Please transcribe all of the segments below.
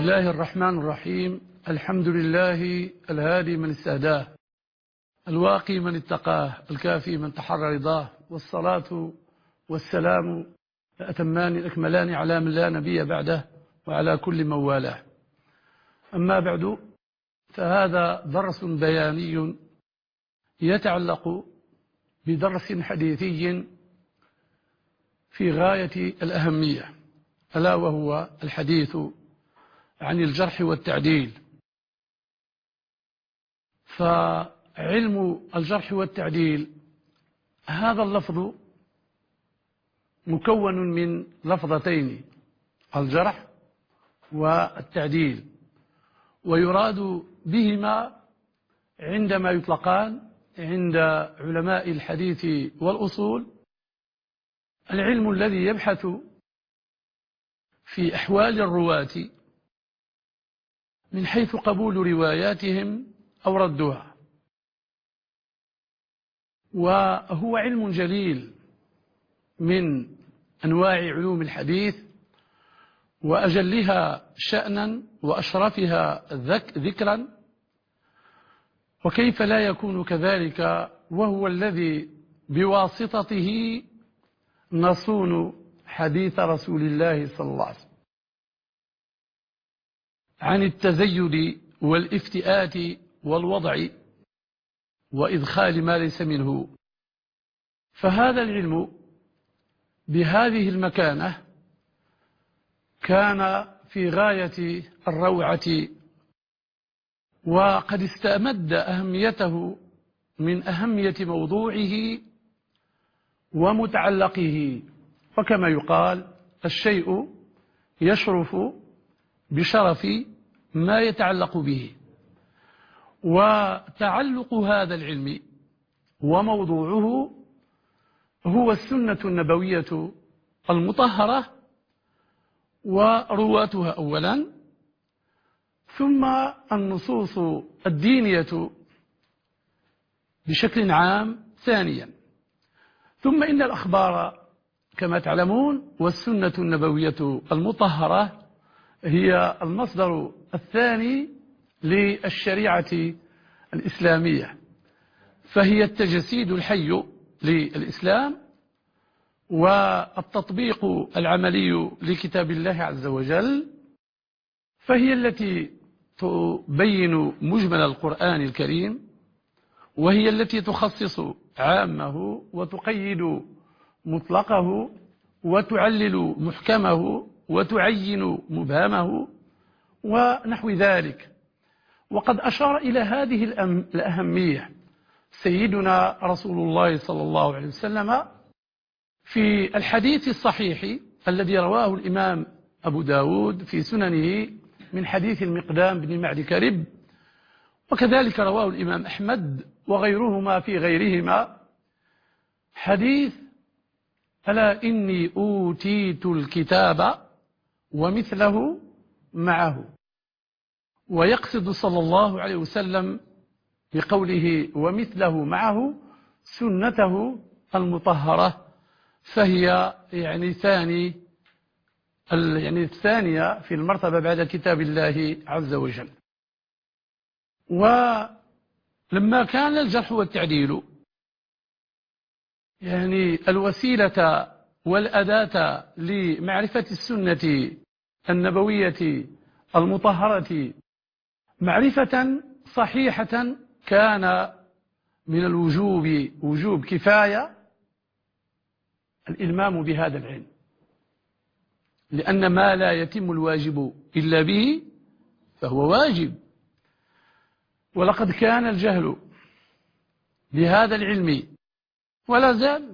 بسم الله الرحمن الرحيم. الحمد لله الهادي من استهداه، الواقي من اتقاه، الكافي من تحرى رضاه، والصلاة والسلام الأتمان الأكملان على من لا نبي بعده وعلى كل من والاه. أما بعد، فهذا درس بياني يتعلق بدرس حديثي في غاية الأهمية، ألا وهو الحديث عن الجرح والتعديل. فعلم الجرح والتعديل هذا اللفظ مكون من لفظتين، الجرح والتعديل، ويراد بهما عندما يطلقان عند علماء الحديث والأصول العلم الذي يبحث في أحوال الرواة من حيث قبول رواياتهم أو ردها، وهو علم جليل من أنواع علوم الحديث، وأجلها شأنا وأشرفها ذكرا، وكيف لا يكون كذلك وهو الذي بواسطته نصون حديث رسول الله صلى الله عليه وسلم عن التزيد والافتئات والوضع وإدخال ما ليس منه. فهذا العلم بهذه المكانة كان في غاية الروعة، وقد استمد أهميته من أهمية موضوعه ومتعلقه، وكما يقال الشيء يشرف بشرف ما يتعلق به. وتعلق هذا العلم وموضوعه هو السنة النبوية المطهرة ورواتها أولا، ثم النصوص الدينية بشكل عام ثانيا، ثم إن الأخبار كما تعلمون والسنة النبوية المطهرة هي المصدر الثاني للشريعة الإسلامية، فهي التجسيد الحي للإسلام والتطبيق العملي لكتاب الله عز وجل، فهي التي تبين مجمل القرآن الكريم، وهي التي تخصص عامه وتقيد مطلقه وتعلل محكمه وتعين مبهمه ونحو ذلك. وقد أشار إلى هذه الأهمية سيدنا رسول الله صلى الله عليه وسلم في الحديث الصحيح الذي رواه الإمام أبو داود في سننه من حديث المقدام بن معد كرب، وكذلك رواه الإمام أحمد وغيرهما في غيرهما، حديث ألا إني أوتيت الكتاب ومثله معه، ويقصد صلى الله عليه وسلم بقوله ومثله معه سنته المطهرة، فهي الثانية في المرتبة بعد كتاب الله عز وجل. ولما كان الجرح والتعديل الوسيلة والأداة لمعرفة السنة النبوية المطهرة معرفة صحيحة، كان من الوجوب وجوب كفاية الإلمام بهذا العلم، لأن ما لا يتم الواجب إلا به فهو واجب. ولقد كان الجهل بهذا العلم ولا زال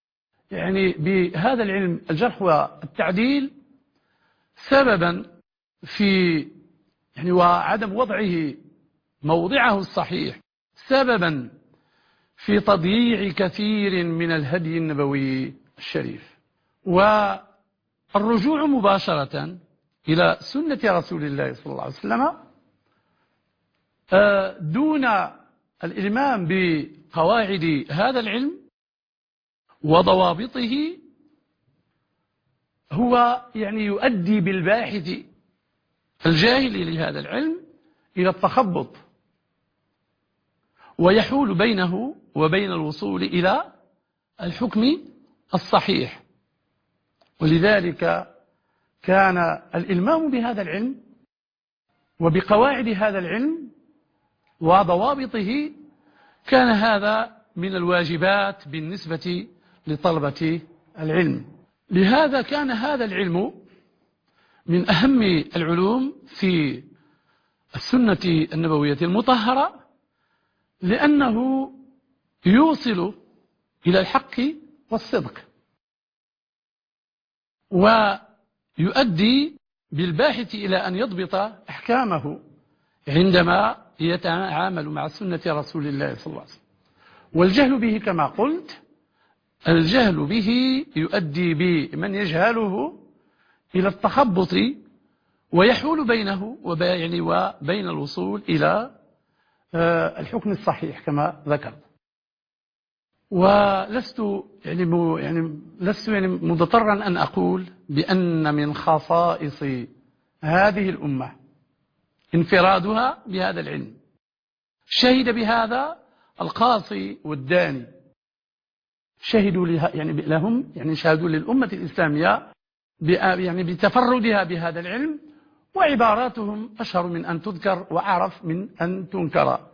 بهذا العلم الجرح والتعديل سببا في وعدم وضعه موضعه الصحيح سببا في تضييع كثير من الهدي النبوي الشريف. والرجوع مباشرة إلى سنة رسول الله صلى الله عليه وسلم دون الإلمام بقواعد هذا العلم وضوابطه هو يؤدي بالباحث الجاهل لهذا العلم إلى التخبط، ويحول بينه وبين الوصول إلى الحكم الصحيح. ولذلك كان الإلمام بهذا العلم وبقواعد هذا العلم وضوابطه كان هذا من الواجبات بالنسبة لطلبة العلم. لهذا كان هذا العلم من أهم العلوم في السنة النبوية المطهرة، لأنه يوصل إلى الحق والصدق، ويؤدي بالباحث إلى أن يضبط أحكامه عندما يتعامل مع سنة رسول الله صلى الله عليه وسلم. والجهل به كما قلت، الجهل به يؤدي بمن يجهله إلى التخبط، ويحول بينه وبين الوصول إلى الحكم الصحيح كما ذكرت. ولست مضطرا أن أقول بأن من خصائص هذه الأمة انفرادها بهذا العلم. شهد بهذا القاصي والداني، شهدوا لهم شهدوا للأمة الإسلامية بتفردها بهذا العلم، وعباراتهم أشهر من أن تذكر وأعرف من أن تنكر.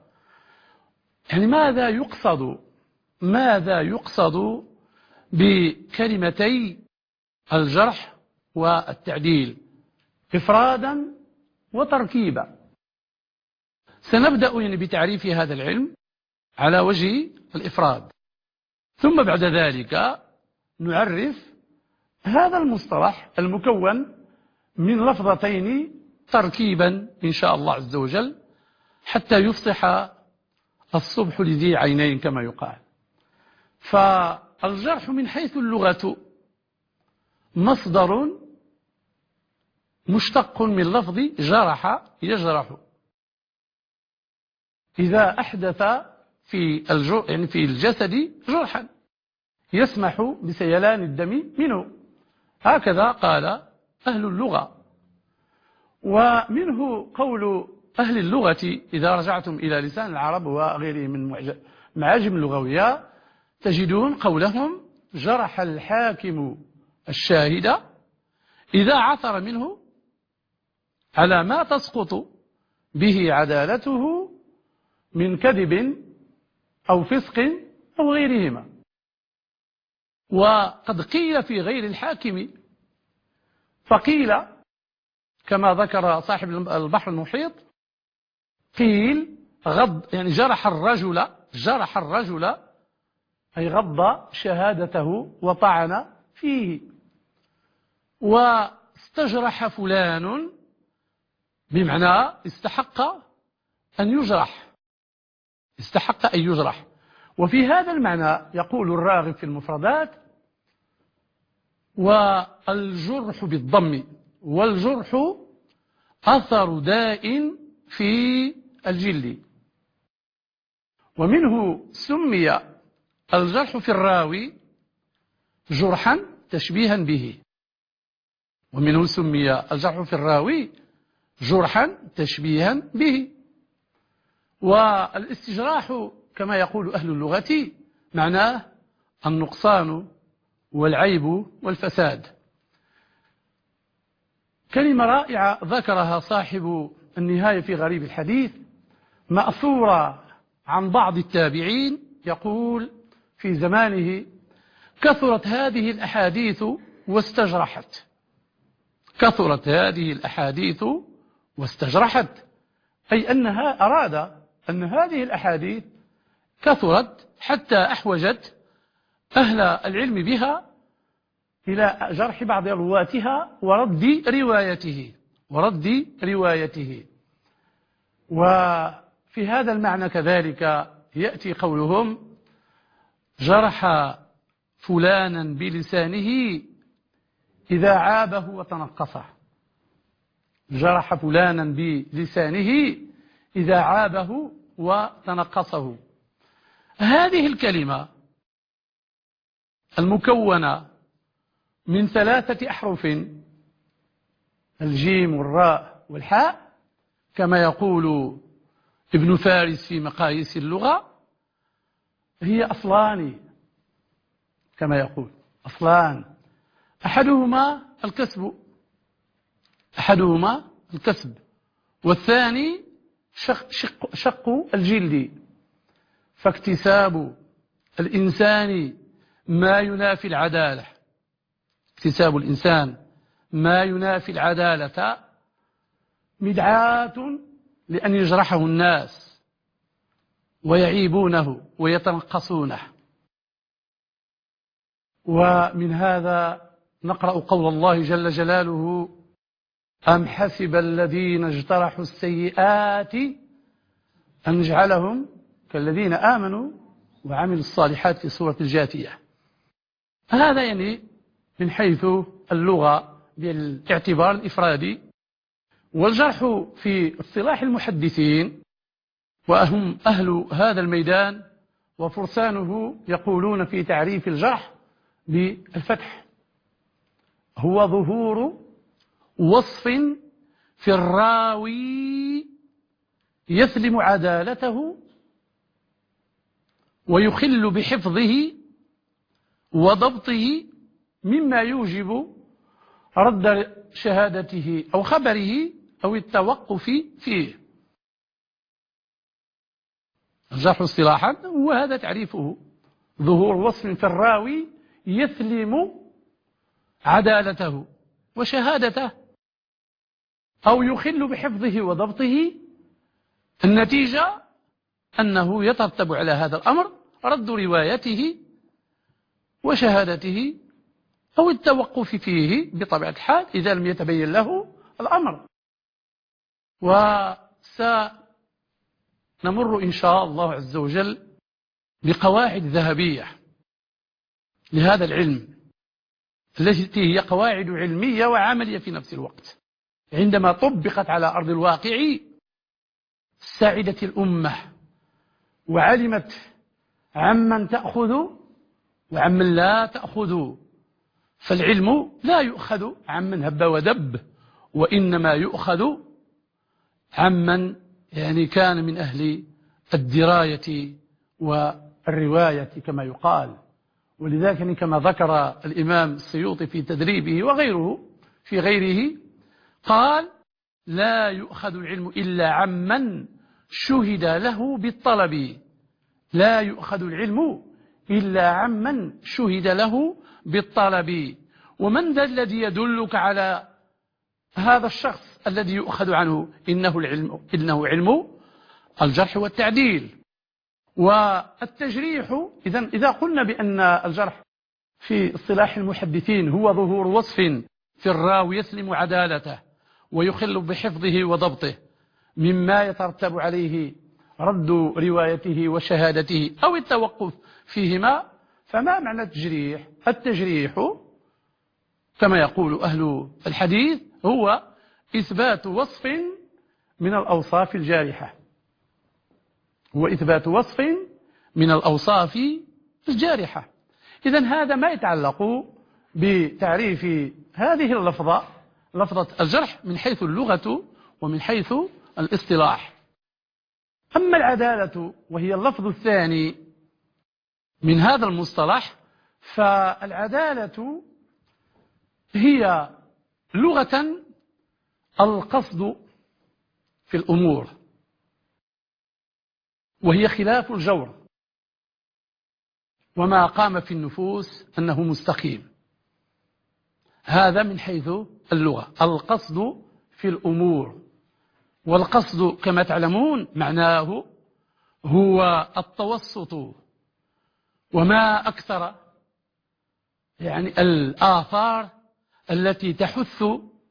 ماذا يقصد بكلمتي الجرح والتعديل إفرادا وتركيبا؟ سنبدأ بتعريف هذا العلم على وجه الإفراد، ثم بعد ذلك نعرف هذا المصطلح المكون من لفظتين تركيبا إن شاء الله عز وجل، حتى يفصح الصبح لذي عينين كما يقال. فالجرح من حيث اللغة مصدر مشتق من لفظ جرح يجرح، إذا أحدث في الجسد جرحا يسمح بسيلان الدم منه، هكذا قال أهل اللغة. ومنه قول أهل اللغة إذا رجعتم إلى لسان العرب وغيره من معاجم اللغوية تجدون قولهم: جرح الحاكم الشاهد إذا عثر منه على ما تسقط به عدالته من كذب أو فسق أو غيرهما. وقد قيل في غير الحاكم، فقيل كما ذكر صاحب البحر المحيط، قيل جرح الرجل أي غض شهادته وطعن فيه. واستجرح فلان بمعنى استحق أن يجرح. وفي هذا المعنى يقول الراغب في المفردات: والجرح بالضم، والجرح أثر داء في الجلد. ومنه سمي الجرح في الراوي جرحا تشبيها به، ومنه سمي الجرح في الراوي جرحا تشبيها به. والاستجراح كما يقول أهل اللغة معناه النقصان والعيب والفساد. كلمة رائعة ذكرها صاحب النهاية في غريب الحديث، مأثورة عن بعض التابعين، يقول في زمانه: كثرت هذه الأحاديث واستجرحت. كثرت هذه الأحاديث واستجرحت، أي أنها أراد أن هذه الأحاديث كثرت حتى أحوجت أهل العلم بها إلى جرح بعض رواتها ورد روايته. وفي هذا المعنى كذلك يأتي قولهم: جرح فلانا بلسانه إذا عابه وتنقصه. جرح فلانا بلسانه إذا عابه وتنقصه. هذه الكلمة المكونة من 3 أحرف، الجيم والراء والحاء كما يقول ابن فارس في مقاييس اللغة هي أصلان، كما يقول أصلان، أحدهما الكسب والثاني شق الجلد. فاكتساب الإنسان ما ينافي العدالة، اكتساب الإنسان ما ينافي العدالة مدعاة لأن يجرحه الناس ويعيبونه ويتنقصونه. ومن هذا نقرأ قول الله جل جلاله: أم حسب الذين اجترحوا السيئات أن نجعلهم كالذين آمنوا وعملوا الصالحات في سورة الجاثية. هذا يعني من حيث اللغة بالاعتبار الإفرادي. والجرح في اصطلاح المحدثين وهم أهل هذا الميدان وفرسانه يقولون في تعريف الجرح بالفتح: هو ظهور وصف في الراوي يسلم عدالته ويخل بحفظه وضبطه مما يوجب رد شهادته أو خبره أو التوقف فيه. الجرح اصطلاحا هو هذا تعريفه: ظهور وصف في الراوي يسلم عدالته وشهادته أو يخل بحفظه وضبطه. النتيجة أنه يترتب على هذا الأمر رد روايته وشهادته أو التوقف فيه بطبيعة الحال إذا لم يتبين له الأمر. وسنمر إن شاء الله عز وجل بقواعد ذهبية لهذا العلم، التي هي قواعد علمية وعملية في نفس الوقت. عندما طبقت على أرض الواقع سعدت الأمة وعلمت عمن تأخذ وعمن لا تأخذ. فالعلم لا يؤخذ عمن هب ودب، وإنما يؤخذ عمن يعني كان من أهل الدراية والرواية كما يقال. ولذلك كما ذكر الإمام السيوطي في تدريبه وغيره في غيره قال: لا يؤخذ العلم إلا عمن شهد له بالطلب. لا يؤخذ العلم إلا عمن شهد له بالطلب. ومن ذا الذي يدلك على هذا الشخص الذي يؤخذ عنه؟ إنه علم الجرح والتعديل والتجريح. إذا قلنا بأن الجرح في اصطلاح المحدثين هو ظهور وصف في الراوي يسلم عدالته ويخل بحفظه وضبطه مما يترتب عليه رد روايته وشهادته أو التوقف فيهما، فما معنى التجريح؟ التجريح كما يقول أهل الحديث هو إثبات وصف من الأوصاف الجارحة. هو إثبات وصف من الأوصاف الجارحة. إذن هذا ما يتعلق بتعريف هذه اللفظة، لفظة الجرح، من حيث اللغة ومن حيث الاصطلاح. أما العدالة وهي اللفظ الثاني من هذا المصطلح، فالعدالة هي لغة القصد في الأمور، وهي خلاف الجور وما قام في النفوس أنه مستقيم. هذا من حيث اللغة القصد في الأمور. والقصد كما تعلمون معناه هو التوسط. وما أكثر يعني الآثار التي تحث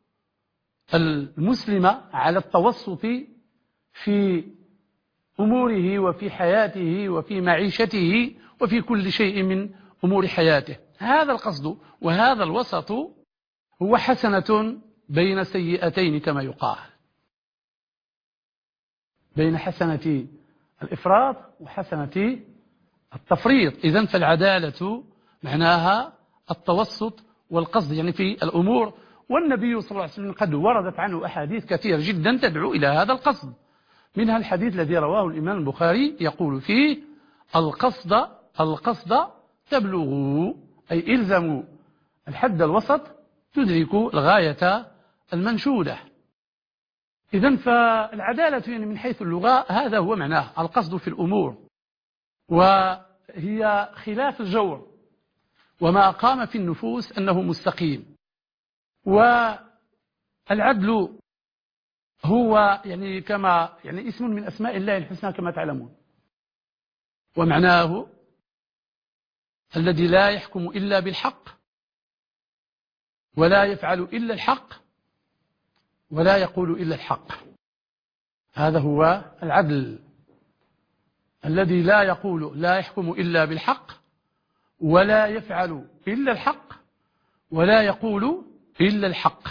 المسلم على التوسط في أموره وفي حياته وفي معيشته وفي كل شيء من أمور حياته. هذا القصد وهذا الوسط هو حسنة بين سيئتين كما يقال، بين حسنة الإفراط وحسنة التفريط. إذن فالعدالة معناها التوسط والقصد يعني في الأمور والنبي صلى الله عليه وسلم قد وردت عنه أحاديث كثيرة جدا تدعو إلى هذا القصد. منها الحديث الذي رواه الإمام البخاري يقول فيه: القصد تبلغوا، أي إلزموا الحد الوسط تدركوا الغاية المنشودة. إذن فالعدالة يعني من حيث اللغة هذا هو معناه، القصد في الأمور، وهي خلاف الجور، وما قام في النفوس أنه مستقيم. والعدل هو يعني كما يعني اسم من أسماء الله الحسنى كما تعلمون، ومعناه الذي لا يحكم إلا بالحق، ولا يفعل إلا الحق، ولا يقول إلا الحق. هذا هو العدل، الذي لا يحكم إلا بالحق، ولا يفعل إلا الحق، ولا يقول إلا الحق.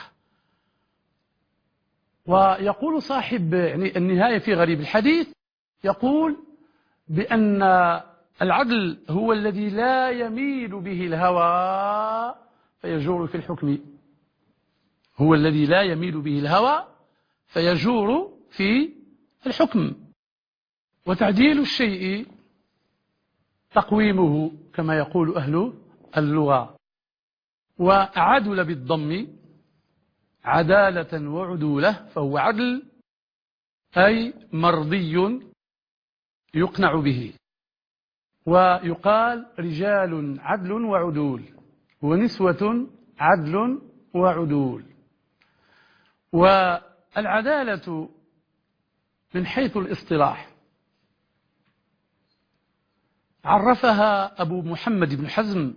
ويقول صاحب يعني النهاية في غريب الحديث، يقول بأن العدل هو الذي لا يميل به الهوى فيجور في الحكم، هو الذي لا يميل به الهوى فيجور في الحكم. وتعديل الشيء تقويمه كما يقول أهل اللغة. وعدل بالضم عدالة وعدولة، فهو عدل أي مرضي يقنع به. ويقال رجال عدل وعدول، ونسوة عدل وعدول. والعدالة من حيث الاصطلاح عرفها أبو محمد بن حزم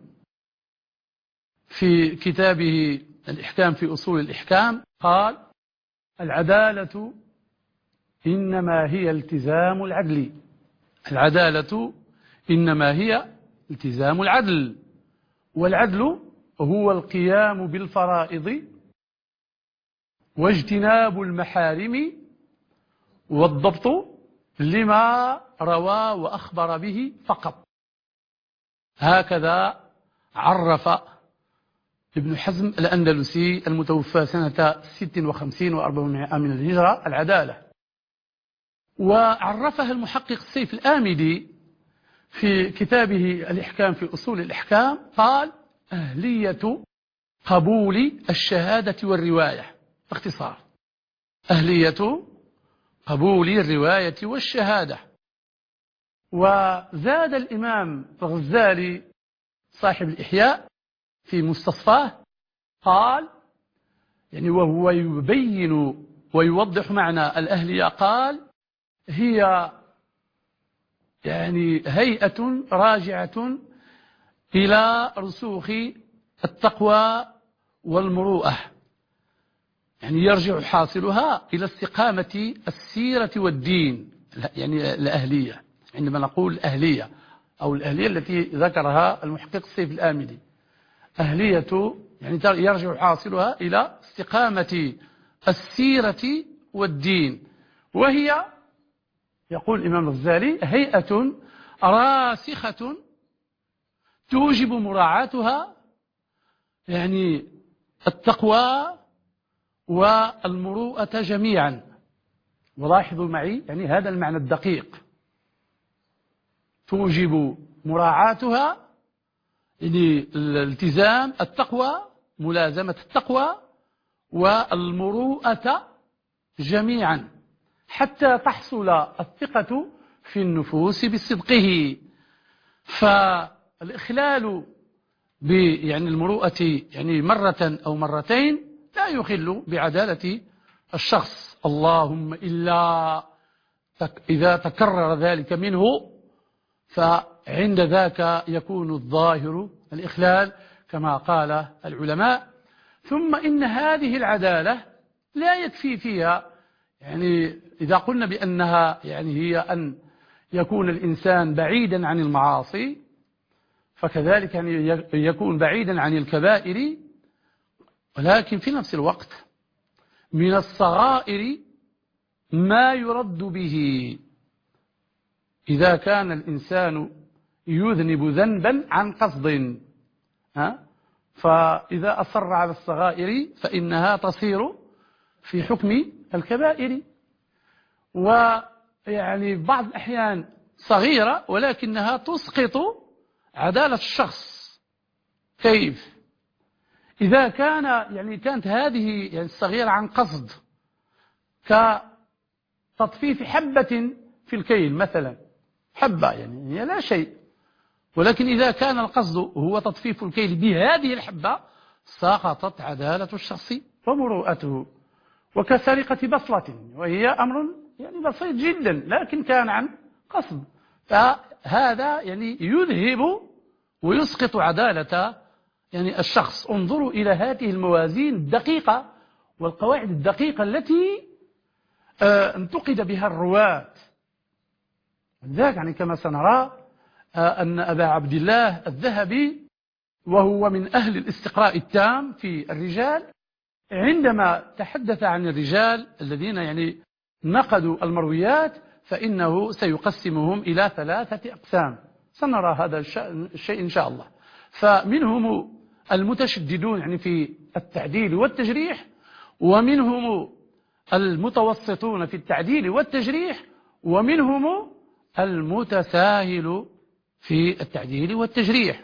في كتابه الإحكام في أصول الإحكام، قال: العدالة إنما هي التزام العدل. العدالة إنما هي التزام العدل، والعدل هو القيام بالفرائض واجتناب المحارم والضبط لما روى وأخبر به فقط. هكذا عرف ابن حزم الأندلسي المتوفى سنة 56 و400 من الهجرة العدالة. وعرفها المحقق السيف الآمدي في كتابه الإحكام في أصول الإحكام، قال: أهلية قبول الشهادة والرواية. باختصار، أهلية قبول الرواية والشهادة. وزاد الإمام الغزالي صاحب الإحياء في مستصفاه، قال يعني وهو يبين ويوضح معنى الأهلية، قال: هي يعني هيئة راجعة إلى رسوخ التقوى والمروءة، يعني يرجع حاصلها إلى استقامة السيرة والدين. يعني الأهلية، عندما نقول أهلية أو الأهلية التي ذكرها المحقق السيف الآمدي، أهلية يعني يرجع حاصلها إلى استقامة السيرة والدين. وهي يقول الإمام الغزالي هيئة راسخة توجب مراعاتها يعني التقوى والمروءة جميعا. ولاحظوا معي يعني هذا المعنى الدقيق، توجب مراعاتها يعني الالتزام التقوى، ملازمة التقوى والمروءة جميعا، حتى تحصل الثقة في النفوس بصدقه. فالإخلال يعني المروءة يعني مرة أو مرتين لا يخل بعدالة الشخص، اللهم إلا إذا تكرر ذلك منه، فعند ذاك يكون الظاهر الإخلال كما قال العلماء. ثم إن هذه العدالة لا يكفي فيها، يعني إذا قلنا بأنها يعني هي أن يكون الإنسان بعيدا عن المعاصي، فكذلك يعني يكون بعيدا عن الكبائر، ولكن في نفس الوقت من الصغائر ما يرد به إذا كان الإنسان يذنب ذنبا عن قصد، فإذا أصر على الصغائر فإنها تصير في حكم الكبائر، ويعني بعض الأحيان صغيرة ولكنها تسقط عدالة الشخص. كيف؟ إذا كانت هذه الصغيرة عن قصد، كتطفيف حبة في الكيل مثلا، حبة هي لا شيء، ولكن إذا كان القصد هو تطفيف الكيل بهذه الحبة سقطت عدالة الشخص ومروءته. وكسرقة بصلة، وهي أمر بسيط جدا لكن كان عن قصد، فهذا يذهب ويسقط عدالة الشخص. انظروا إلى هذه الموازين الدقيقة والقواعد الدقيقة التي انتقد بها الرواة. لذلك كما سنرى أن أبا عبد الله الذهبي، وهو من أهل الاستقراء التام في الرجال، عندما تحدث عن الرجال الذين نقدوا المرويات فإنه سيقسمهم إلى 3 أقسام. سنرى هذا الشيء إن شاء الله. فمنهم المتشددون في التعديل والتجريح، ومنهم المتوسطون في التعديل والتجريح، ومنهم المتساهل في التعديل والتجريح.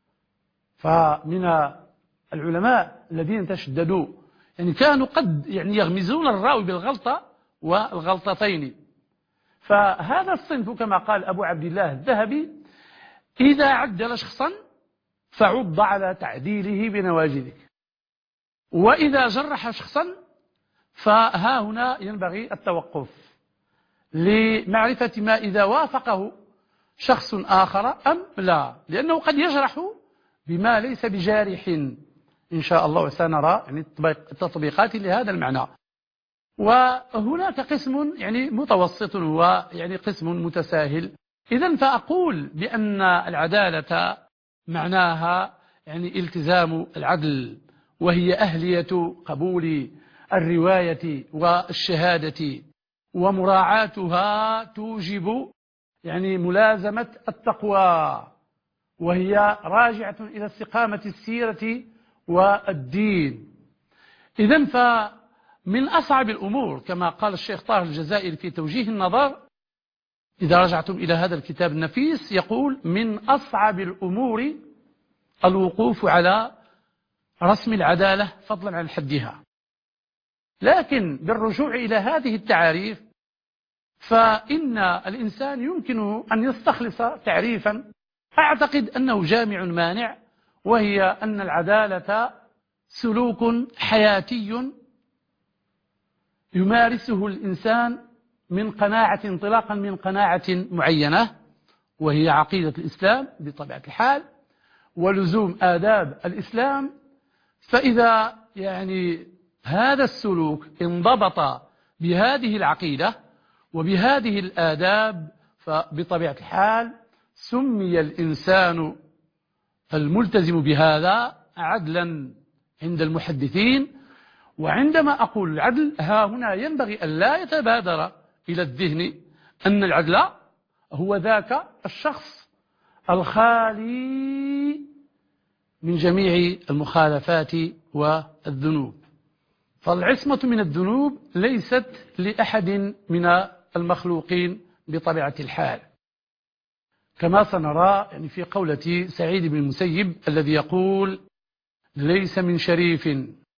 فمن العلماء الذين تشددوا كانوا قد يغمزون الراوي بالغلطة والغلطتين. فهذا الصنف كما قال أبو عبد الله الذهبي: إذا عدل شخصا فعض على تعديله بنواجذك، وإذا جرح شخصا فها هنا ينبغي التوقف لمعرفة ما إذا وافقه شخص آخر أم لا، لأنه قد يجرح بما ليس بجارح إن شاء الله، وسنرى التطبيقات لهذا المعنى. وهناك قسم متوسط قسم متساهل. إذن فأقول بأن العدالة معناها التزام العدل، وهي أهلية قبول الرواية والشهادة، ومراعاتها توجب ملازمة التقوى، وهي راجعة إلى استقامة السيرة والدين. إذن فمن أصعب الأمور كما قال الشيخ طاهر الجزائري في توجيه النظر، إذا رجعتم إلى هذا الكتاب النفيس، يقول: من أصعب الأمور الوقوف على رسم العدالة فضلا عن حدها. لكن بالرجوع إلى هذه التعاريف فإن الإنسان يمكنه أن يستخلص تعريفا أعتقد أنه جامع مانع، وهي أن العدالة سلوك حياتي يمارسه الإنسان من قناعة، انطلاقا من قناعة معينة، وهي عقيدة الإسلام بطبيعة الحال ولزوم آداب الإسلام. فإذا هذا السلوك انضبط بهذه العقيدة وبهذه الآداب، فبطبيعة الحال سمي الإنسان الملتزم بهذا عدلا عند المحدثين. وعندما أقول العدل ها هنا ينبغي أن لا يتبادر إلى الذهن أن العدل هو ذاك الشخص الخالي من جميع المخالفات والذنوب. فالعصمة من الذنوب ليست لأحد من المخلوقين بطبيعة الحال، كما سنرى في قولة سعيد بن المسيب الذي يقول: ليس من شريف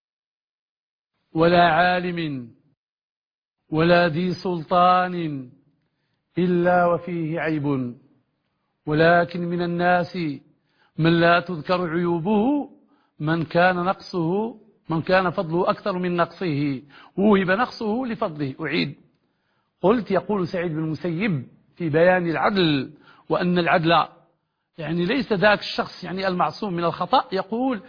ولا عالم ولا ذي سلطان إلا وفيه عيب، ولكن من الناس من لا تذكر عيوبه من كان فضله أكثر من نقصه، وهب نقصه لفضله. أعيد، قلت: يقول سعيد بن المسيب في بيان العدل وأن العدل ليس ذاك الشخص المعصوم من الخطأ، يقول: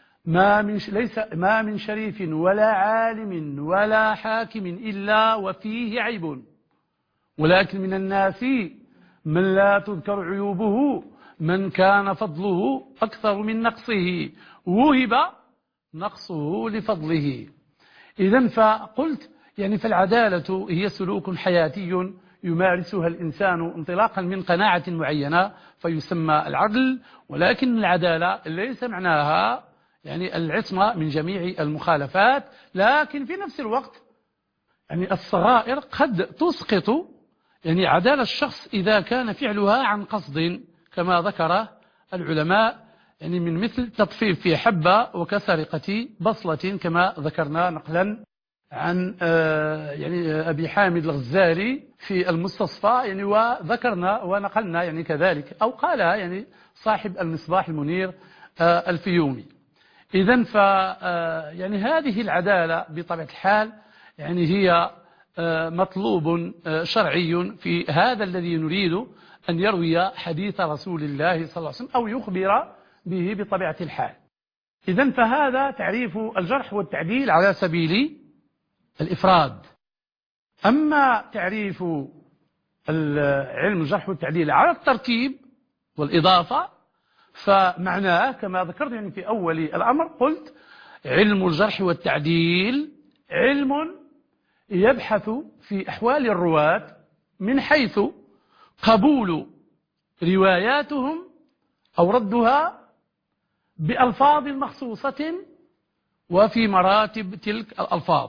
ما من شريف ولا عالم ولا حاكم إلا وفيه عيب، ولكن من الناس من لا تذكر عيوبه من كان فضله أكثر من نقصه، وهب نقصه لفضله. إذن فقلت فالعدالة هي سلوك حياتي يمارسها الإنسان انطلاقا من قناعة معينة فيسمى العدل. ولكن العدالة ليس معناها يعني العصمة من جميع المخالفات، لكن في نفس الوقت يعني الصغائر قد تسقط يعني عدالة الشخص إذا كان فعلها عن قصد، كما ذكر العلماء، يعني من مثل تطفيف في حبة وكسرقة بصلة، كما ذكرنا نقلا عن يعني أبي حامد الغزالي في المستصفى، يعني وذكرنا ونقلنا يعني كذلك، أو قالها يعني صاحب المصباح المنير الفيومي. إذن يعني هذه العدالة بطبيعة الحال يعني هي مطلوب شرعي في هذا الذي نريد أن يروي حديث رسول الله صلى الله عليه وسلم أو يخبر به بطبيعة الحال. إذن فهذا تعريف الجرح والتعديل على سبيل الإفراد. أما تعريف علم الجرح والتعديل على الترتيب والإضافة فمعناه كما ذكرت يعني في أول الأمر، قلت علم الجرح والتعديل علم يبحث في أحوال الرواة من حيث قبول رواياتهم أو ردها بألفاظ مخصوصة وفي مراتب تلك الألفاظ.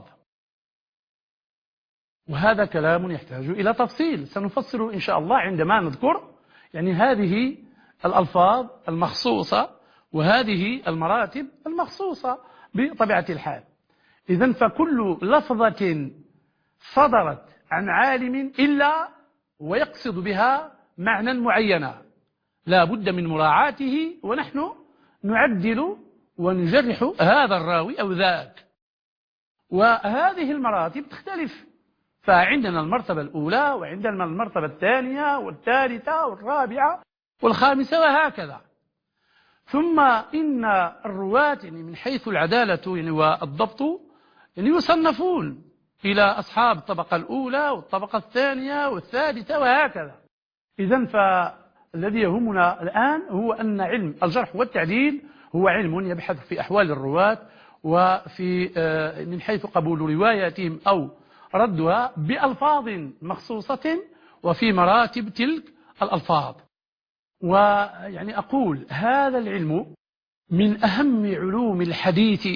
وهذا كلام يحتاج إلى تفصيل سنفصله إن شاء الله عندما نذكر يعني هذه الألفاظ المخصوصة وهذه المراتب المخصوصة بطبيعة الحال. إذن فكل لفظة صدرت عن عالم إلا ويقصد بها معنى معينا لا بد من مراعاته، ونحن نعدل ونجرح هذا الراوي أو ذاك. وهذه المراتب تختلف، فعندنا المرتبة الأولى وعندنا المرتبة الثانية والثالثة والرابعة والخامسة وهكذا. ثم إن الرواة يعني من حيث العدالة يعني والضبط يعني يصنفون إلى أصحاب الطبقة الأولى والطبقة الثانية والثالثة وهكذا. إذن فالذي يهمنا الآن هو أن علم الجرح والتعديل هو علم يبحث في أحوال الرواة وفي من حيث قبول رواياتهم أو ردها بألفاظ مخصوصة وفي مراتب تلك الألفاظ. ويعني أقول هذا العلم من أهم علوم الحديث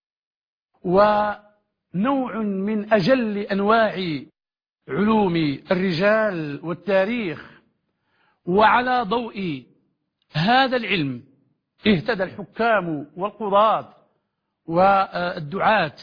ونوع من أجل أنواع علوم الرجال والتاريخ. وعلى ضوء هذا العلم اهتدى الحكام والقضاة والدعاة،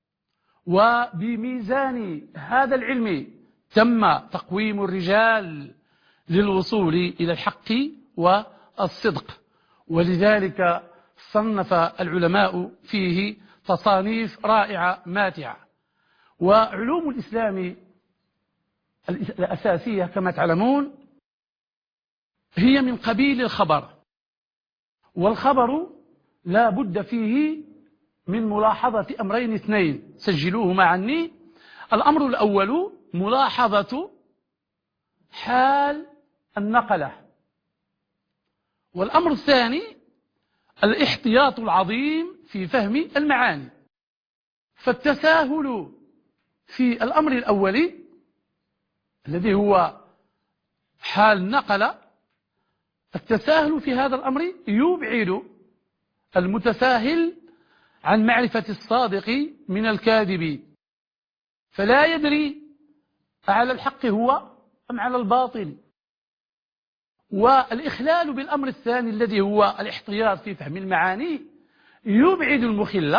وبميزان هذا العلم تم تقويم الرجال للوصول إلى الحق والصدق. ولذلك صنف العلماء فيه تصانيف رائعة ماتعة. وعلوم الإسلام الأساسية كما تعلمون هي من قبيل الخبر، والخبر لا بد فيه من ملاحظة أمرين اثنين سجلوهما عني. الأمر الأول ملاحظة حال النقلة، والأمر الثاني الاحتياط العظيم في فهم المعاني. فالتساهل في الأمر الأول الذي هو حال النقلة، التساهل في هذا الأمر يبعد المتساهل عن معرفة الصادق من الكاذب، فلا يدري على الحق هو أم على الباطل. والإخلال بالأمر الثاني الذي هو الاحتياط في فهم المعاني يبعد المخل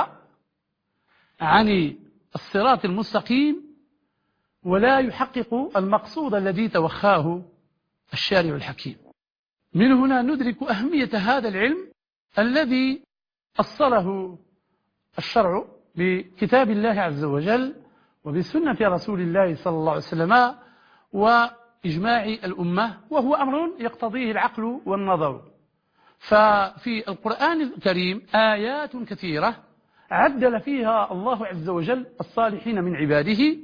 عن الصراط المستقيم ولا يحقق المقصود الذي توخاه الشارع الحكيم. من هنا ندرك أهمية هذا العلم الذي أصله الشرع بكتاب الله عز وجل وبسنة رسول الله صلى الله عليه وسلم وإجماع الأمة، وهو أمر يقتضيه العقل والنظر. ففي القرآن الكريم آيات كثيرة عدل فيها الله عز وجل الصالحين من عباده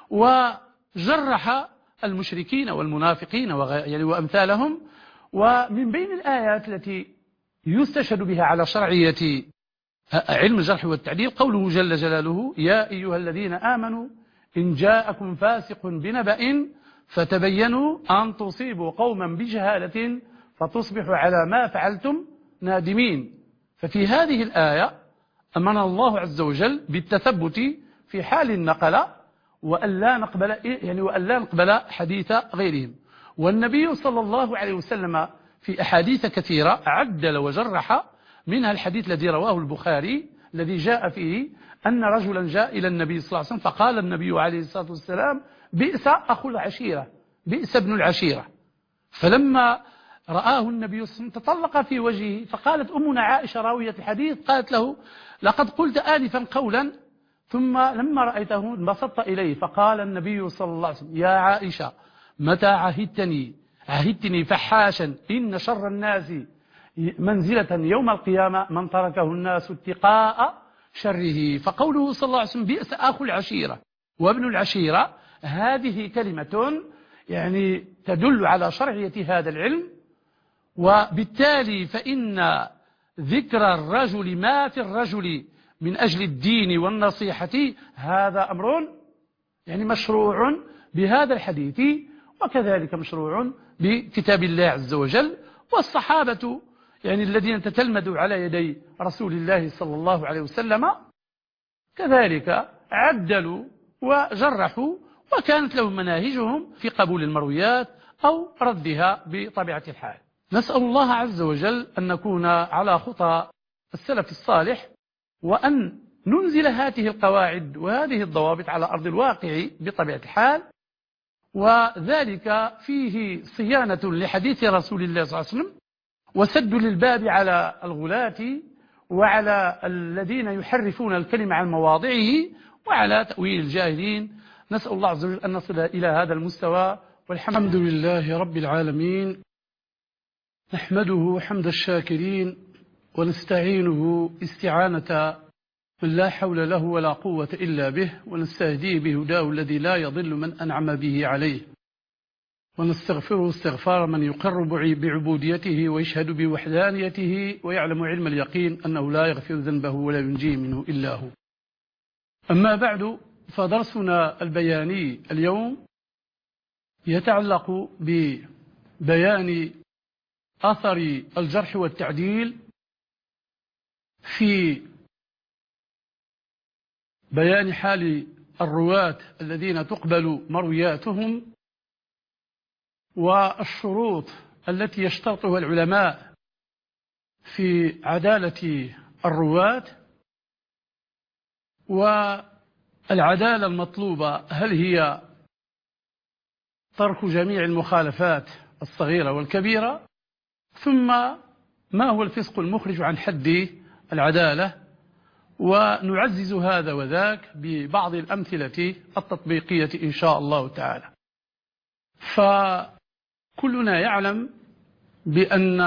وجرح المشركين والمنافقين وأمثالهم. ومن بين الآيات التي يستشهد بها على شرعية علم الجرح والتعديل قوله جل جلاله: يا أيها الذين آمنوا إن جاءكم فاسق بنبأ فتبينوا أن تصيبوا قوما بجهالة فتصبحوا على ما فعلتم نادمين. ففي هذه الآية أمرنا الله عز وجل بالتثبت في حال النقل وأن لا نقبل حديث غيرهم. والنبي صلى الله عليه وسلم في أحاديث كثيرة عدل وجرح، منها الحديث الذي رواه البخاري الذي جاء فيه أن رجلا جاء إلى النبي صلى الله عليه وسلم فقال النبي عليه الصلاة والسلام: بئس أخو العشيرة، بئس ابن العشيرة. فلما رآه النبي صلى الله عليه وسلم تطلق في وجهه، فقالت أمنا عائشة راوية الحديث قالت له: لقد قلت آنفا قولا ثم لما رأيته انبسطت إليه. فقال النبي صلى الله عليه وسلم: يا عائشة متى عهدتني فحاشا، إن شر الناس منزلة يوم القيامة من تركه الناس اتقاء شره. فقوله صلى الله عليه وسلم: بئس أخو العشيرة وابن العشيرة، هذه كلمة يعني تدل على شرعية هذا العلم، وبالتالي فإن ذكر الرجل ما في الرجل من أجل الدين والنصيحة هذا أمر يعني مشروع بهذا الحديث، وكذلك مشروع بكتاب الله عز وجل. والصحابة يعني الذين تتلمذوا على يدي رسول الله صلى الله عليه وسلم كذلك عدلوا وجرحوا، وكانت لهم مناهجهم في قبول المرويات أو ردها بطبيعة الحال. نسأل الله عز وجل أن نكون على خطى السلف الصالح، وأن ننزل هذه القواعد وهذه الضوابط على أرض الواقع بطبيعة الحال، وذلك فيه صيانة لحديث رسول الله صلى الله عليه وسلم، وسد للباب على الغلاة وعلى الذين يحرفون الكلمة عن مواضعه وعلى تأويل الجاهلين. نسأل الله عز وجل أن نصل إلى هذا المستوى، والحمد لله رب العالمين. نحمده حمد الشاكرين، ونستعينه استعانة من لا حول له ولا قوة إلا به، ونستهديه بهداه الذي لا يضل من أنعم به عليه، ونستغفره استغفار من يقر بعبوديته ويشهد بوحدانيته ويعلم علم اليقين أنه لا يغفر ذنبه ولا ينجيه منه إلا هو. أما بعد، فدرسنا البياني اليوم يتعلق ببيان أثر الجرح والتعديل في بيان حال الرواة الذين تقبل مروياتهم، والشروط التي يشترطها العلماء في عدالة الرواة، والعدالة المطلوبة هل هي ترك جميع المخالفات الصغيرة والكبيرة، ثم ما هو الفسق المخرج عن حد العدالة، ونعزز هذا وذاك ببعض الأمثلة التطبيقية إن شاء الله تعالى. فكلنا يعلم بأن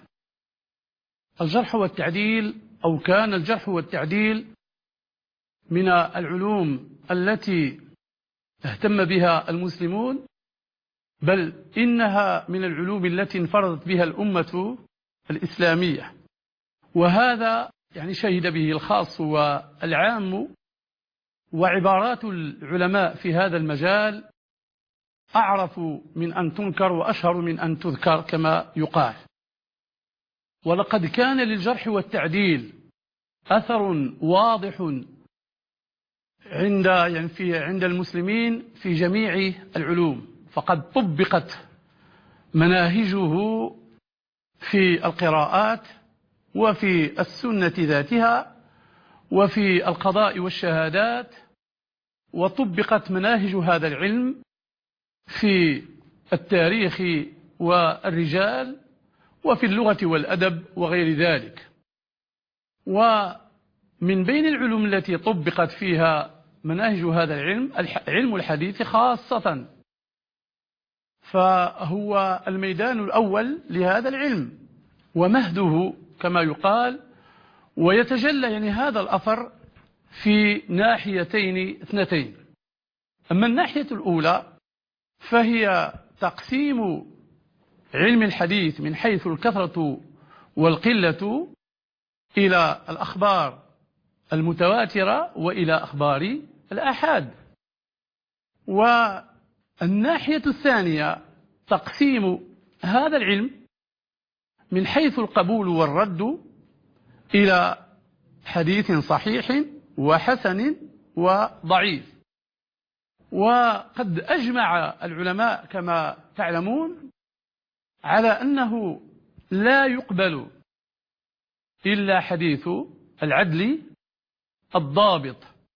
الجرح والتعديل، أو كان الجرح والتعديل من العلوم التي اهتم بها المسلمون، بل إنها من العلوم التي انفردت بها الأمة الإسلامية، وهذا يعني شهد به الخاص والعام. وعبارات العلماء في هذا المجال أعرف من أن تنكر وأشهر من أن تذكر كما يقال. ولقد كان للجرح والتعديل أثر واضح عند المسلمين في جميع العلوم، فقد طبقت مناهجه في القراءات وفي السنة ذاتها وفي القضاء والشهادات، وطبقت مناهج هذا العلم في التاريخ والرجال وفي اللغة والأدب وغير ذلك. ومن بين العلوم التي طبقت فيها مناهج هذا العلم علم الحديث خاصة، فهو الميدان الأول لهذا العلم ومهده كما يقال. ويتجلى يعني هذا الأثر في ناحيتين اثنتين. أما الناحية الأولى فهي تقسيم علم الحديث من حيث الكثرة والقلة إلى الأخبار المتواترة وإلى أخبار الآحاد. والناحية الثانية تقسيم هذا العلم من حيث القبول والرد إلى حديث صحيح وحسن وضعيف. وقد أجمع العلماء كما تعلمون على أنه لا يقبل إلا حديث العدل الضابط،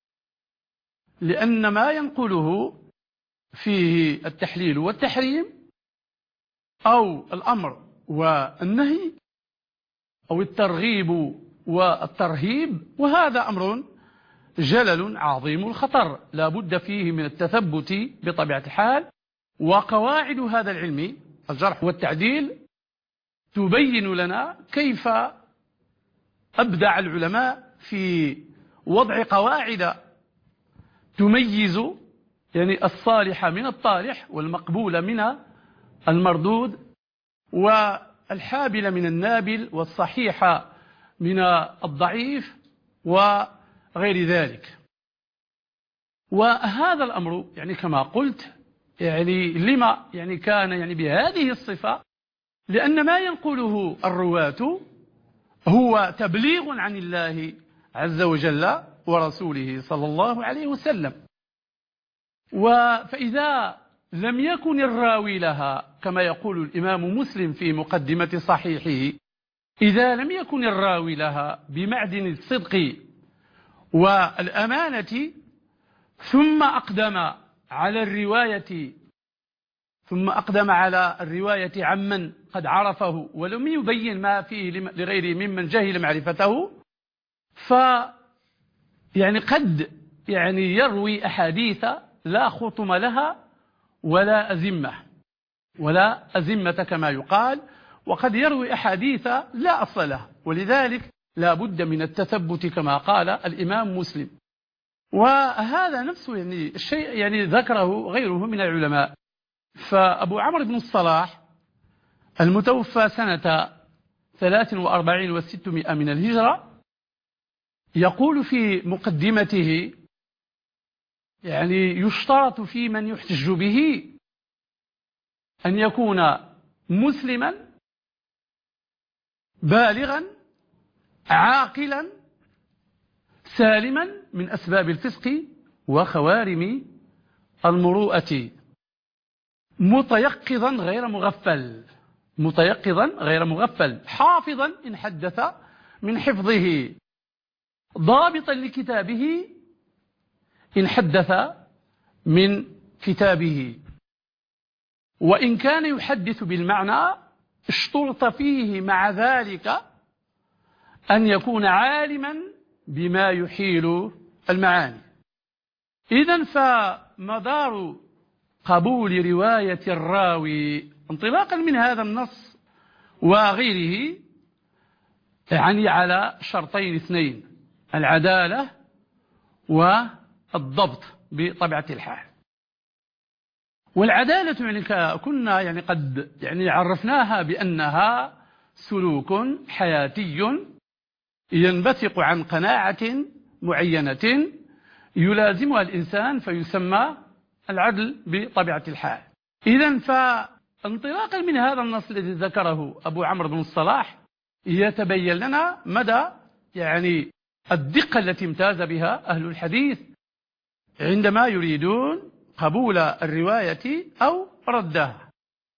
لأن ما ينقله فيه التحليل والتحريم أو الأمر والنهي أو الترغيب والترهيب، وهذا أمر جلل عظيم الخطر لا بد فيه من التثبت بطبيعة الحال. وقواعد هذا العلم الجرح والتعديل تبين لنا كيف أبدع العلماء في وضع قواعد تميز يعني الصالح من الطالح والمقبول من المردود والحابل من النابل والصحيح من الضعيف وغير ذلك. وهذا الأمر يعني كما قلت يعني لما يعني كان يعني بهذه الصفة، لأن ما ينقله الرواة هو تبليغ عن الله عز وجل ورسوله صلى الله عليه وسلم. فإذا لم يكن الراوي لها كما يقول الإمام مسلم في مقدمة صحيحه، إذا لم يكن الراوي لها بمعدن الصدق والأمانة ثم أقدم على الرواية عمن قد عرفه ولم يبين ما فيه لغيره ممن جهل معرفته، يعني قد يعني يروي أحاديث لا خطم لها ولا أزمة كما يقال، وقد يروي أحاديث لا أصل لها، ولذلك لا بد من التثبت كما قال الإمام مسلم. وهذا نفسه يعني الشيء يعني ذكره غيره من العلماء. فأبو عمرو بن الصلاح المتوفى سنة 43 و600 من الهجرة يقول في مقدمته يعني يشترط في من يحتج به أن يكون مسلما بالغا عاقلا سالما من أسباب الفسق وخوارم المروءة، متيقظا غير مغفل، حافظا إن حدث من حفظه، ضابطا لكتابه إن حدث من كتابه، وإن كان يحدث بالمعنى اشترط فيه مع ذلك أن يكون عالما بما يحيل المعاني. إذن فمدار قبول رواية الراوي انطلاقا من هذا النص وغيره يعني على شرطين اثنين: العدالة والضبط بطبيعة الحال. والعدالة يعني كنا يعني قد يعني عرفناها بأنها سلوك حياتي ينبثق عن قناعة معينة يلازمها الإنسان فيسمى العدل بطبيعة الحال. إذن فانطلاقا من هذا النص الذي ذكره أبو عمرو بن الصلاح يتبين لنا مدى يعني الدقة التي امتاز بها أهل الحديث عندما يريدون قبول الرواية أو ردها.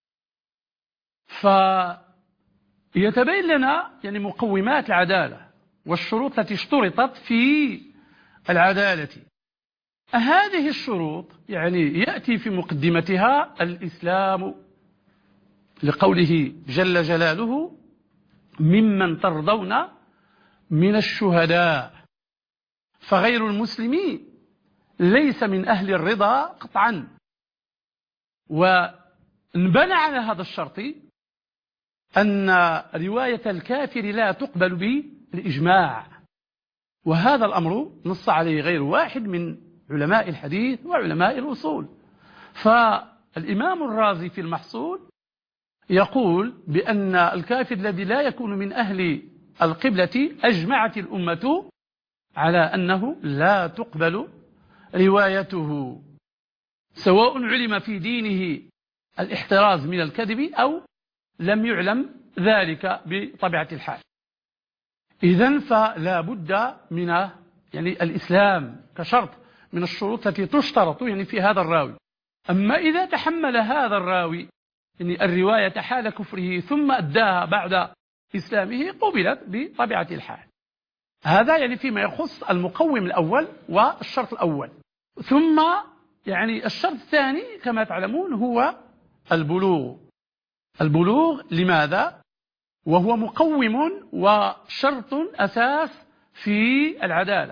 فيتبين لنا يعني مقومات العدالة والشروط التي اشترطت في العدالة. هذه الشروط يعني يأتي في مقدمتها الإسلام، لقوله جل جلاله: ممن ترضون من الشهداء. فغير المسلم ليس من أهل الرضا قطعا. وانبنى على هذا الشرط أن رواية الكافر لا تقبل بالإجماع، وهذا الأمر نص عليه غير واحد من علماء الحديث وعلماء الأصول. فالإمام الرازي في المحصول يقول بأن الكافر الذي لا يكون من أهل القبلة أجمعت الأمة على أنه لا تقبل روايته، سواء علم في دينه الاحتراز من الكذب أو لم يعلم ذلك بطبيعة الحال. إذن فلا بد من يعني الإسلام كشرط من الشروط التي تشترط يعني في هذا الراوي. أما إذا تحمل هذا الراوي يعني الرواية حال كفره ثم أداها بعد إسلامه قبلت بطبيعة الحال. هذا يعني فيما يخص المقوم الأول والشرط الأول. ثم يعني الشرط الثاني كما تعلمون هو البلوغ. البلوغ لماذا؟ وهو مقوم وشرط أساس في العدالة،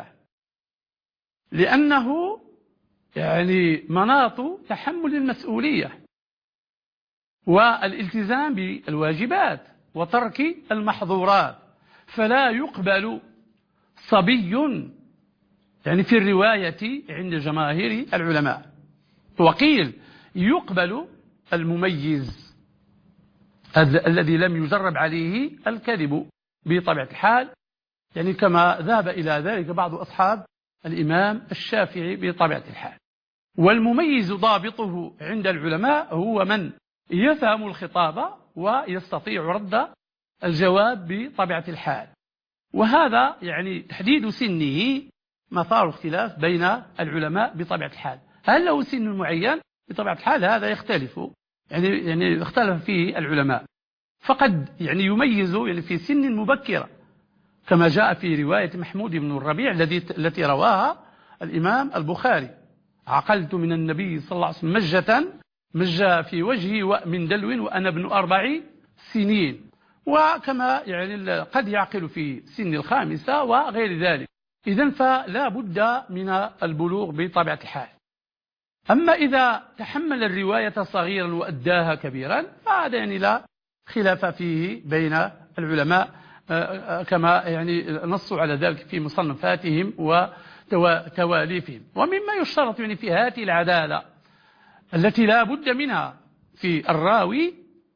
لأنه يعني مناط تحمل المسؤولية والالتزام بالواجبات وترك المحظورات. فلا يقبل صبي يعني في الرواية عند جماهير العلماء، وقيل يقبل المميز الذي لم يجرب عليه الكذب بطبيعة الحال، يعني كما ذهب إلى ذلك بعض أصحاب الإمام الشافعي بطبيعة الحال. والمميز ضابطه عند العلماء هو من يفهم الخطاب ويستطيع رد الجواب بطبيعة الحال. وهذا يعني تحديد سنه مثار اختلاف بين العلماء بطبيعة الحال. هل له سن معين؟ بطبيعة الحال هذا يختلف، يعني اختلف فيه العلماء. فقد يعني يميز يعني في سن مبكرة كما جاء في رواية محمود بن الربيع التي رواها الإمام البخاري: عقلت من النبي صلى الله عليه وسلم مجة في وجهي من دلو وأنا ابن 4 سنين. وكما يعني قد يعقل في سن 5 وغير ذلك. إذن فلا بد من البلوغ بطبيعة الحال. أما إذا تحمل الرواية صغيرا وأداها كبيرا فهذا يعني لا خلاف فيه بين العلماء كما يعني نصوا على ذلك في مصنفاتهم وتواليفهم. ومما يشترط يعني في هذه العدالة التي لا بد منها في الراوي